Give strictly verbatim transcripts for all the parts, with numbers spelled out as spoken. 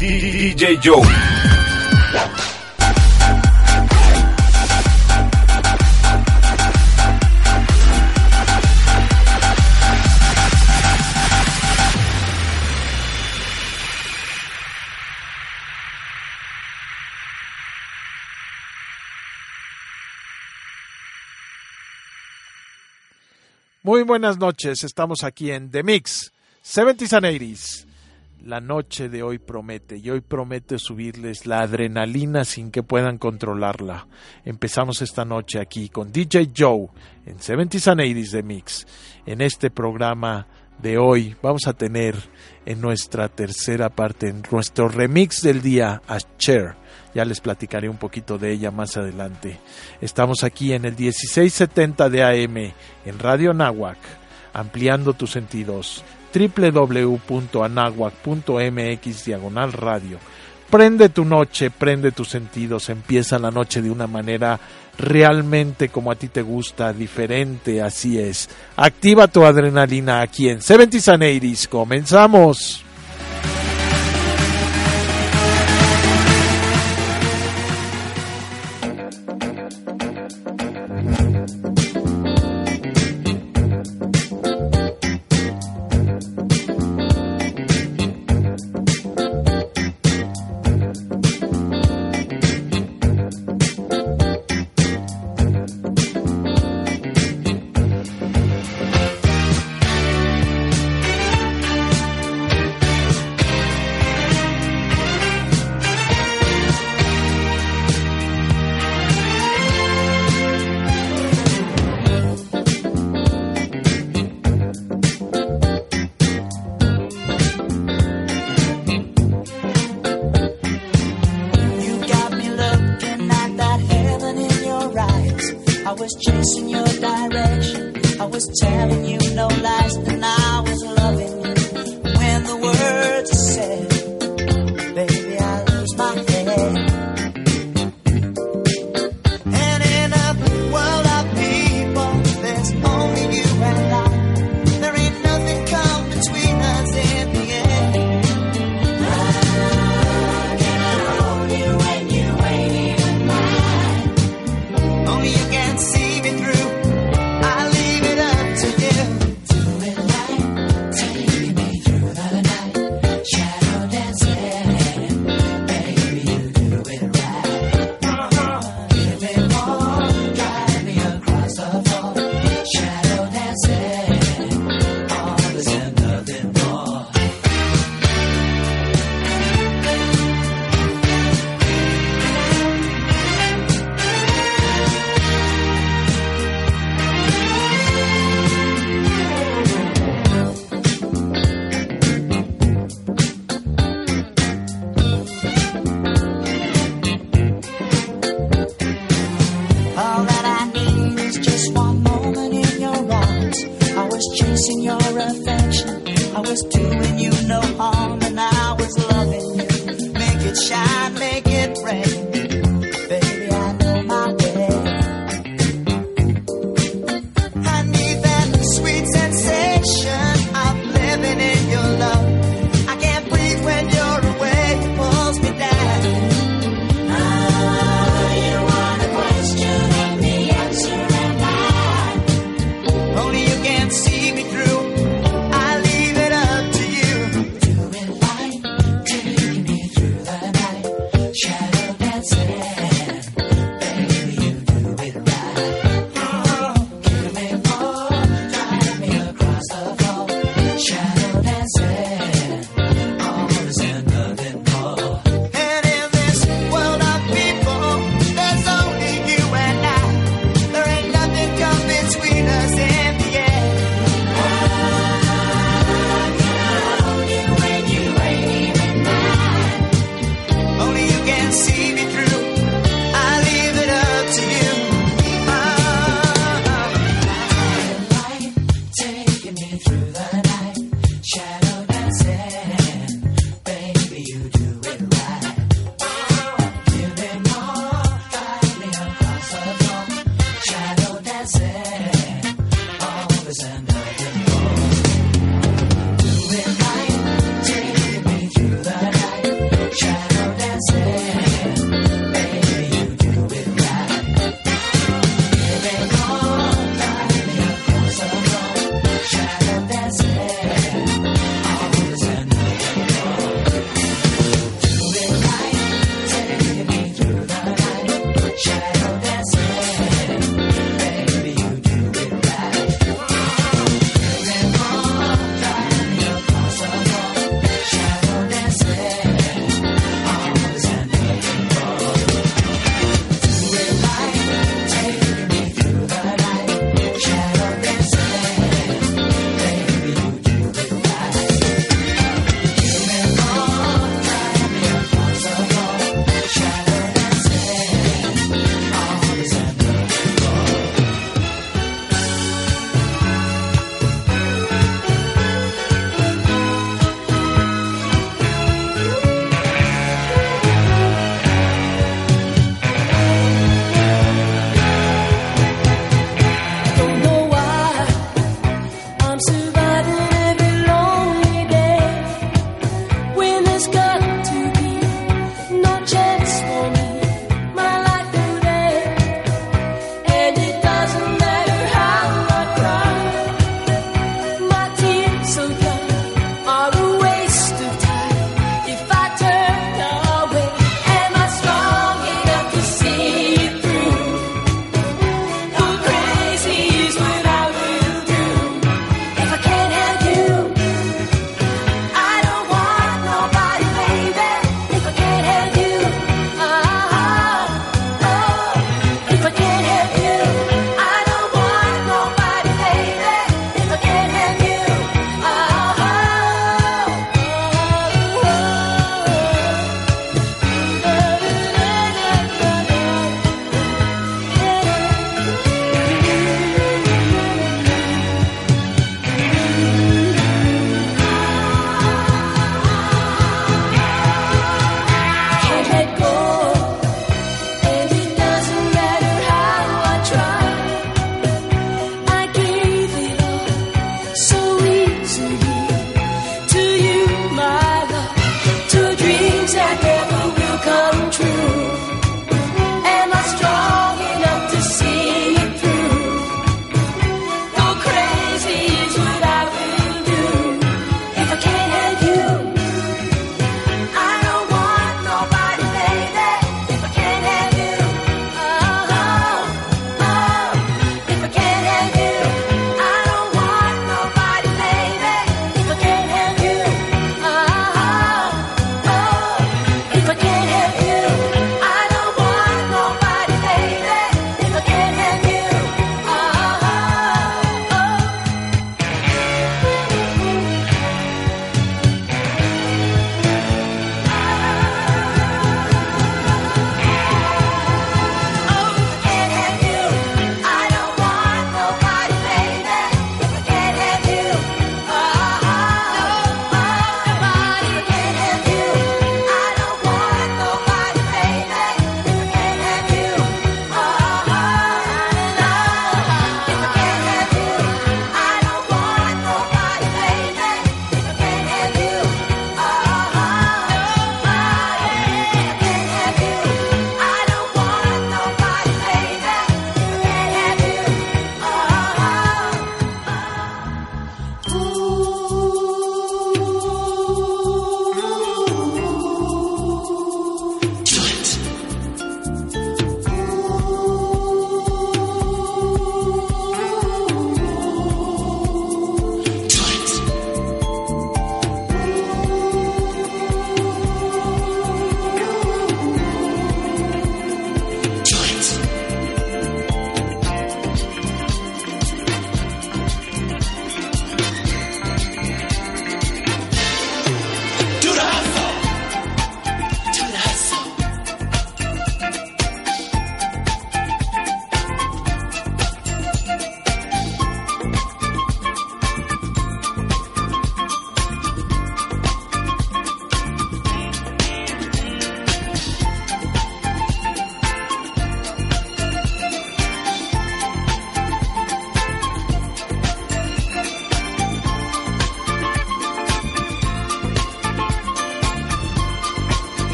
D J Joe. Muy buenas noches, estamos aquí en The Mix, seventies and eighties. La noche de hoy promete, y hoy promete subirles la adrenalina sin que puedan controlarla. Empezamos esta noche aquí con D J Joe en seventies and eighties The Mix. En este programa de hoy vamos a tener en nuestra tercera parte, en nuestro remix del día, a Cher. Ya les platicaré un poquito de ella más adelante. Estamos aquí en el dieciséis setenta de A M, en Radio Anáhuac, ampliando tus sentidos. doble u doble u doble u punto anáhuac punto m x diagonal radio. Prende tu noche, prende tus sentidos. Empieza la noche de una manera realmente como a ti te gusta, diferente, así es. Activa tu adrenalina aquí en seventies and eighties. ¡Comenzamos! Only you can see me through. I leave it up to you.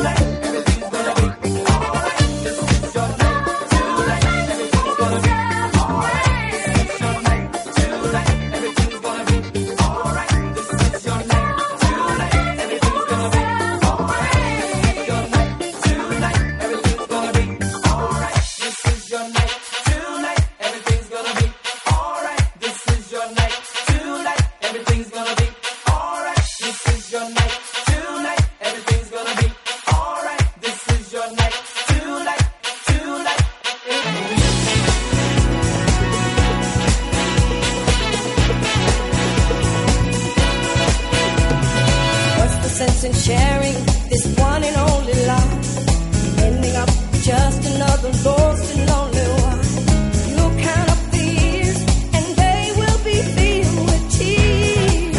sense in sharing this one and only life, ending up just another lost and lonely one. You'll count up the years and they will be filled with tears.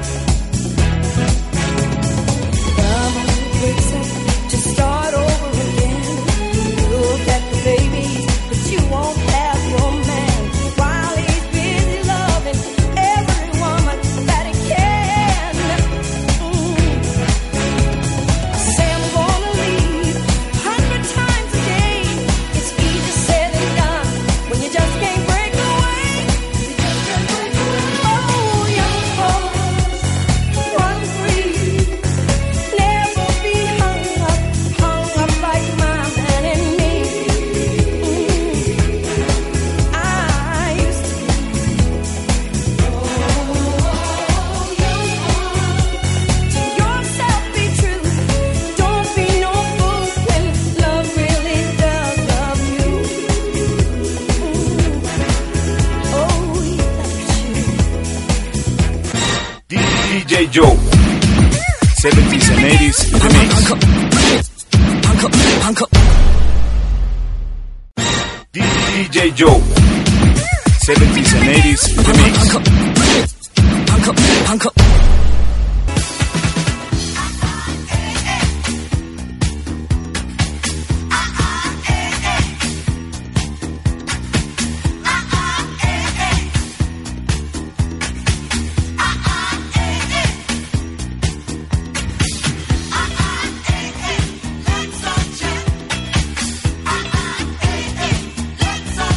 Come on, Dixon, to start over again. You'll get the babies, but you won't have your man while he's busy loving every woman that he can. Mm. Say I'm gonna leave a hundred times a day. It's easy said and done when you just can't break away. You just can't break away. Oh, young folks, run free. Never be hung up, hung up like my man and me. Mm. I used to be. Oh, young folks, to yourself be true. Don't be no fool when love really does love you. Mm. Oh, he loves you. D J Joe, seventies and eighties remix. D J Joe, seventies and eighties remix.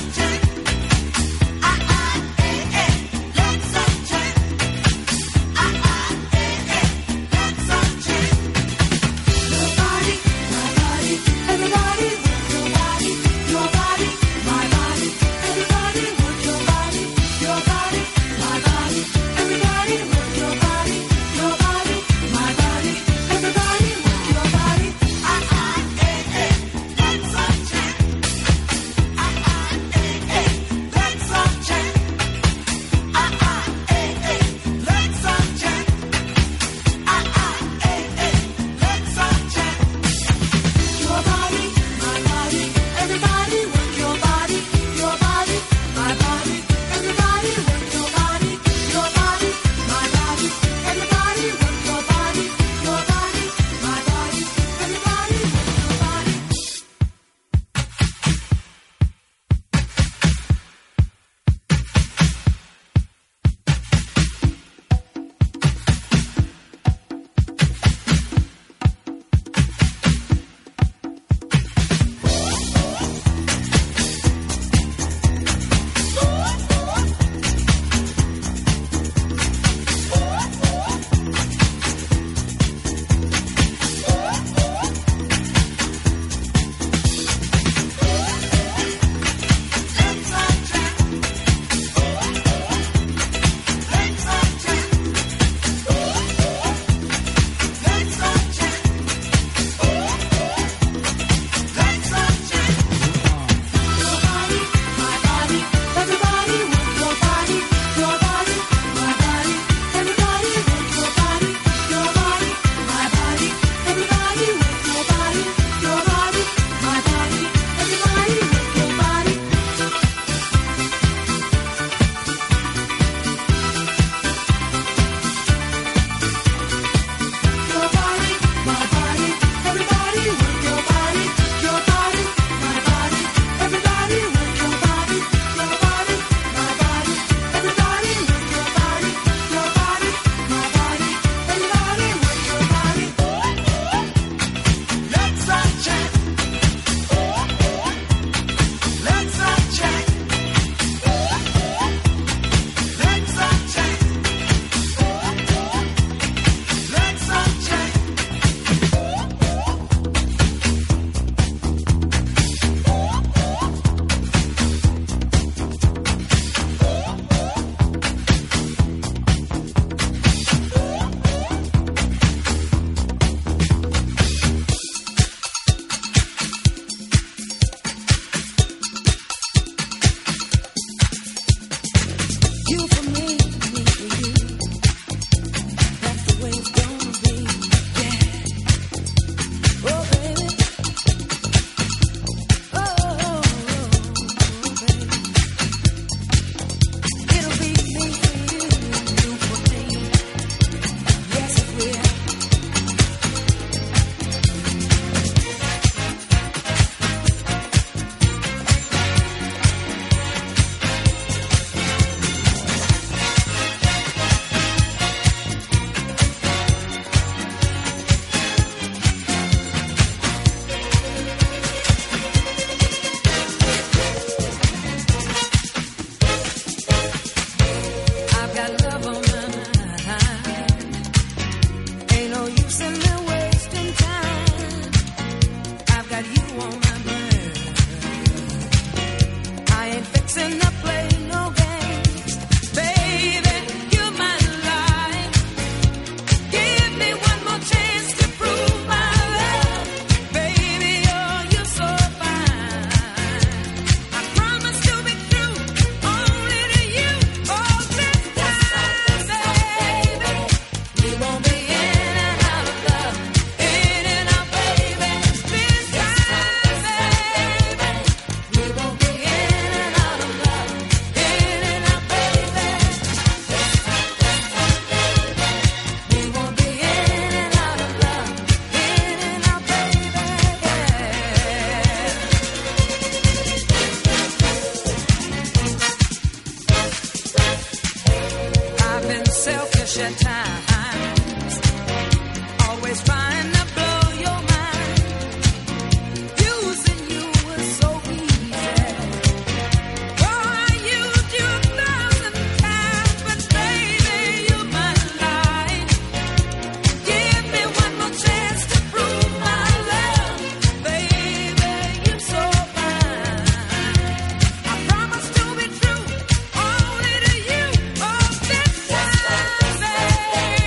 I Only to you, oh, this time, baby.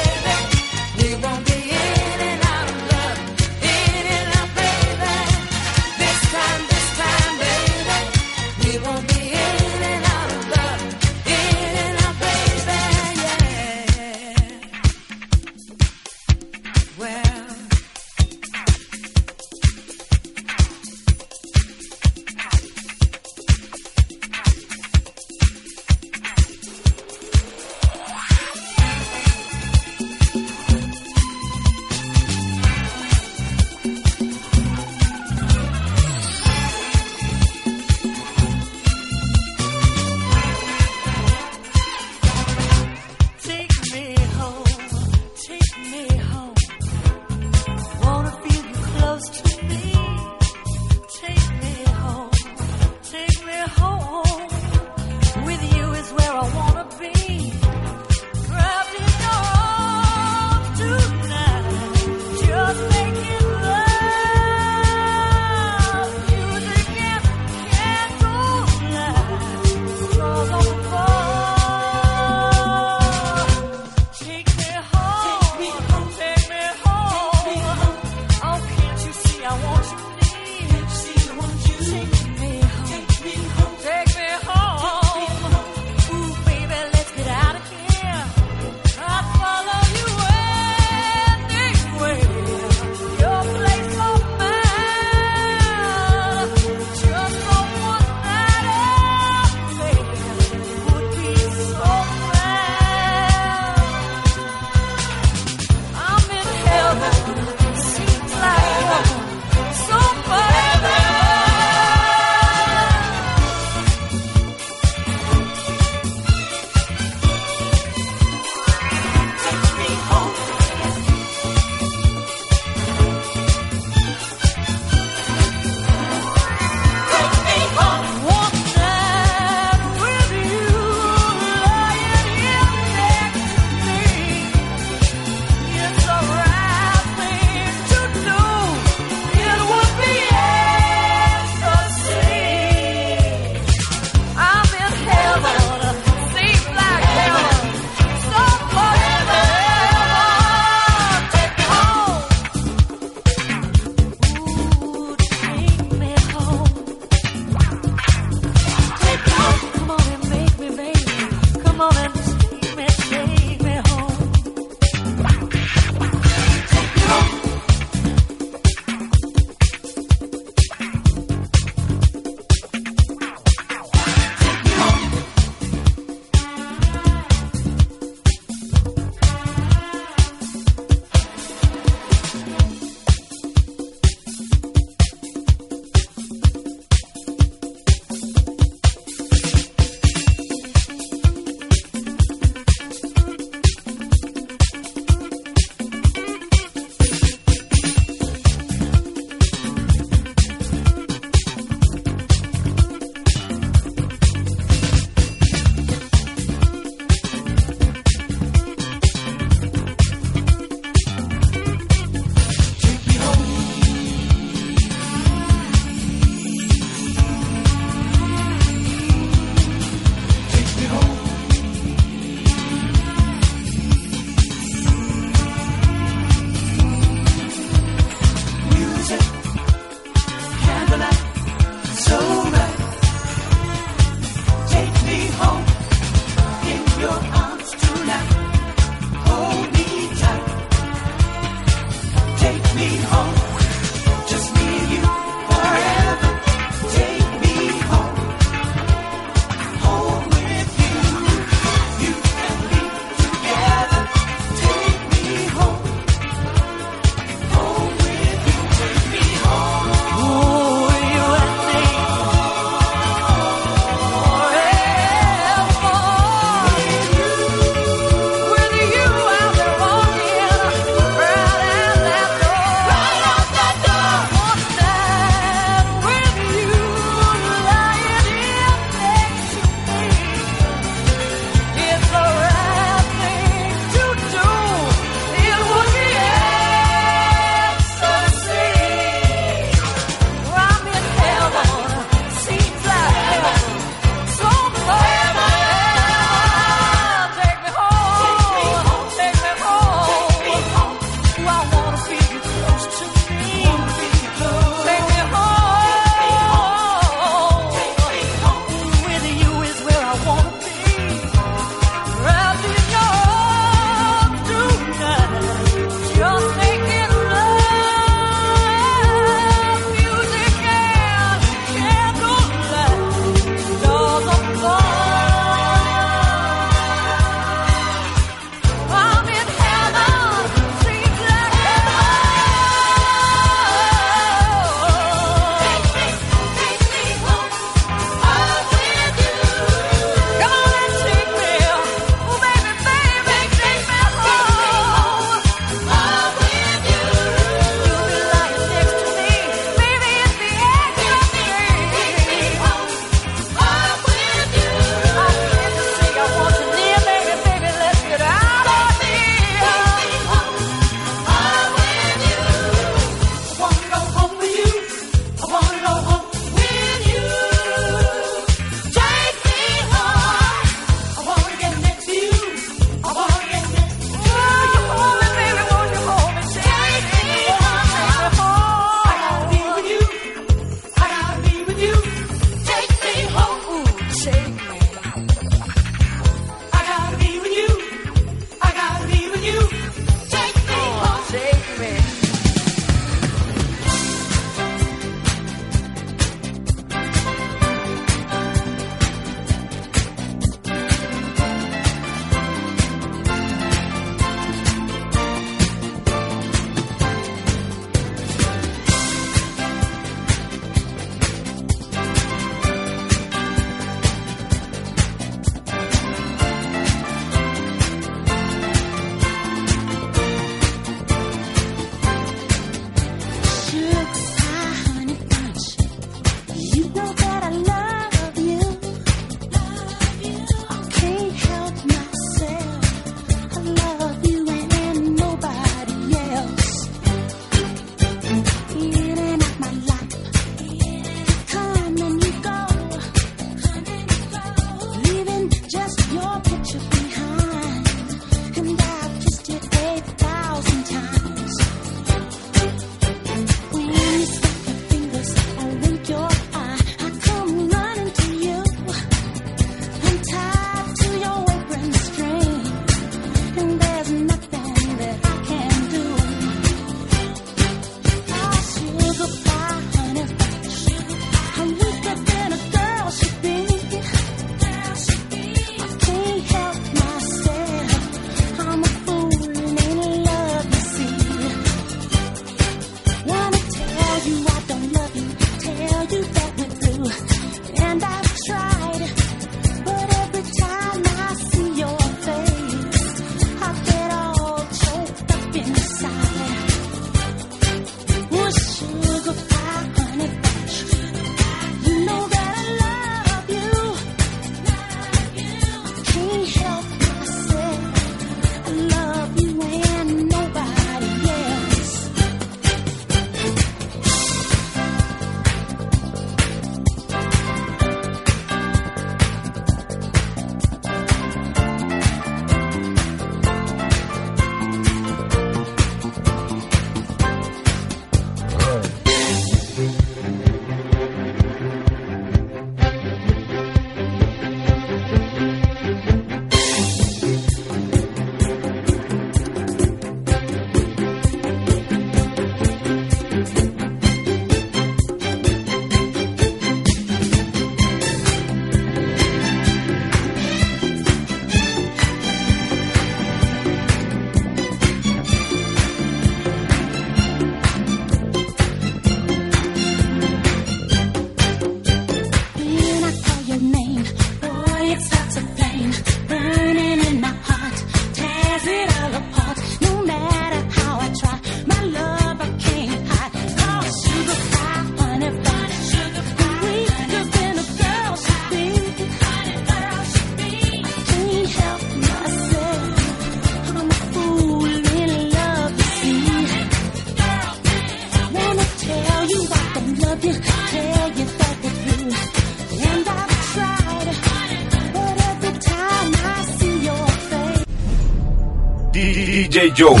D J Joe.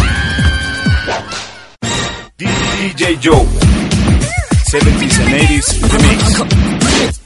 D J Joe. seventies and eighties remix.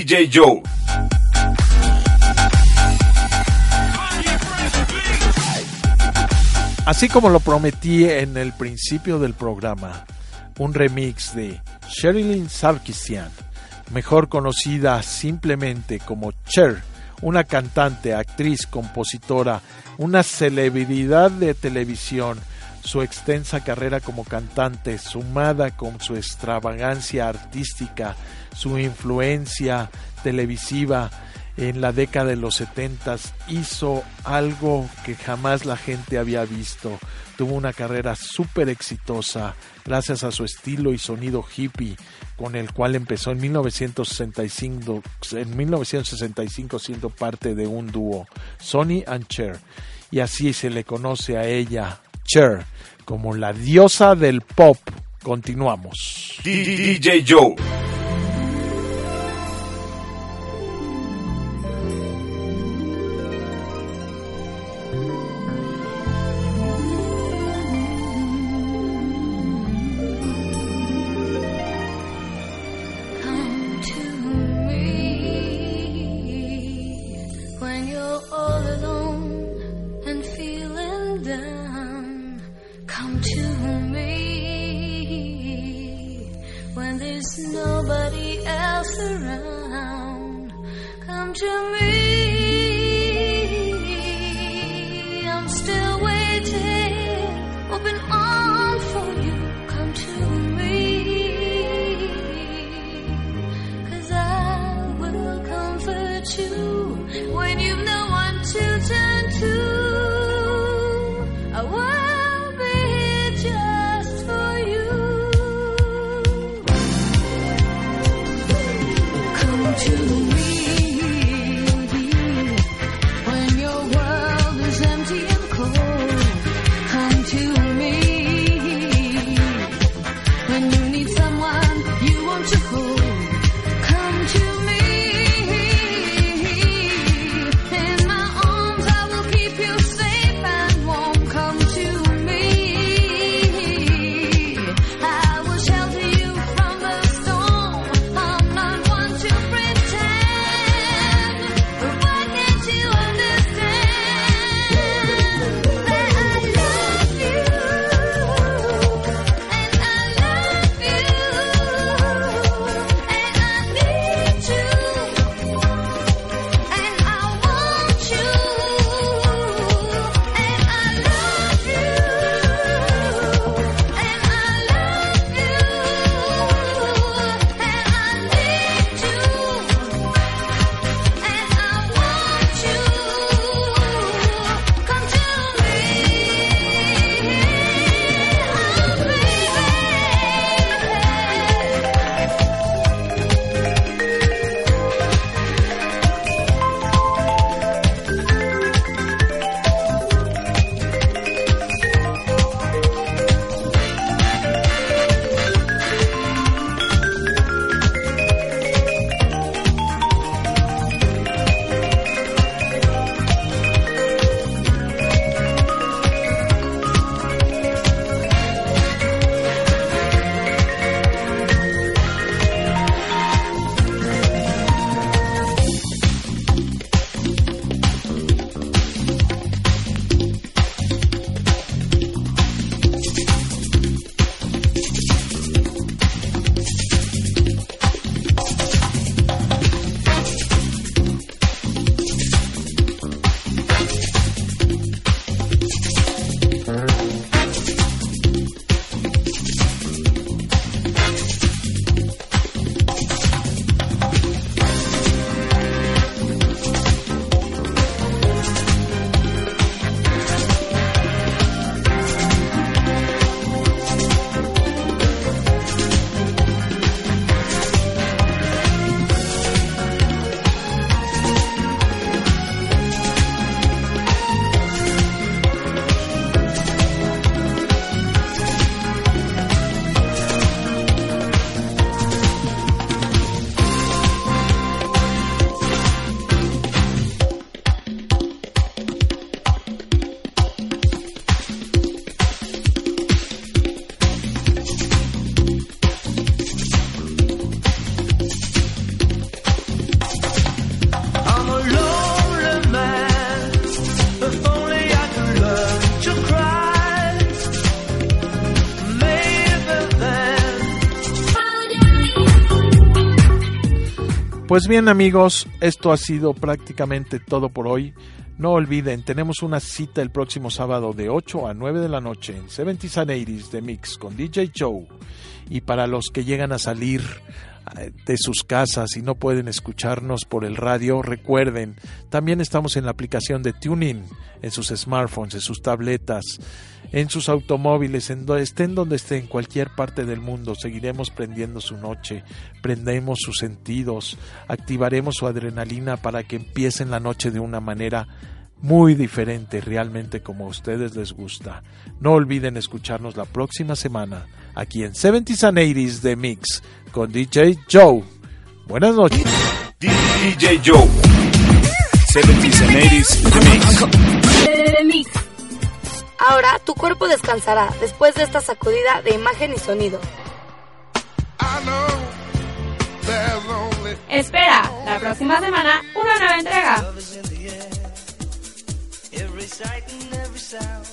D J Joe. Así como lo prometí en el principio del programa, un remix de Sherilyn Sarkisian, mejor conocida simplemente como Cher, una cantante, actriz, compositora, una celebridad de televisión. Su extensa carrera como cantante, sumada con su extravagancia artística, su influencia televisiva en la década de los setentas, hizo algo que jamás la gente había visto. Tuvo una carrera súper exitosa gracias a su estilo y sonido hippie, con el cual empezó en mil novecientos sesenta y cinco, en mil novecientos sesenta y cinco siendo parte de un dúo, Sonny and Cher. Y así se le conoce a ella, Cher, como la diosa del pop. Continuamos. D J Joe. Come to me when you're all alone and feeling down. Come to me when there's nobody else around. Come to me, I'm still waiting, open arms for you. Come to me, 'cause I will comfort you when you've no one to turn to. I will be here just for you. Come to me when your world is empty and cold. Come to me when you need someone you want to hold. Come to me, in my arms I will keep you safe and warm. Come to me, I will shelter you from the storm. I'm not one to pretend, but why can't you understand that I love you, and I love you, and I need you, and I want you, and I love you, and I love you, and I need you, and I want you. Come to me, Pues bien, amigos, esto ha sido prácticamente todo por hoy. No olviden, tenemos una cita el próximo sábado de ocho a nueve de la noche en seventies and eighties de Mix con D J Joe. Y para los que llegan a salir de sus casas y no pueden escucharnos por el radio, recuerden, también estamos en la aplicación de TuneIn, en sus smartphones, en sus tabletas, en sus automóviles, en donde estén donde estén, en cualquier parte del mundo. Seguiremos prendiendo su noche, prendemos sus sentidos, activaremos su adrenalina para que empiecen la noche de una manera muy diferente, realmente como a ustedes les gusta. No olviden escucharnos la próxima semana aquí en seventies and eighties de Mix con D J Joe. Buenas noches. D J Joe. seventies and eighties de Mix. De Mix. Ahora tu cuerpo descansará después de esta sacudida de imagen y sonido. Espera la próxima semana una nueva entrega. Every sight and every sound.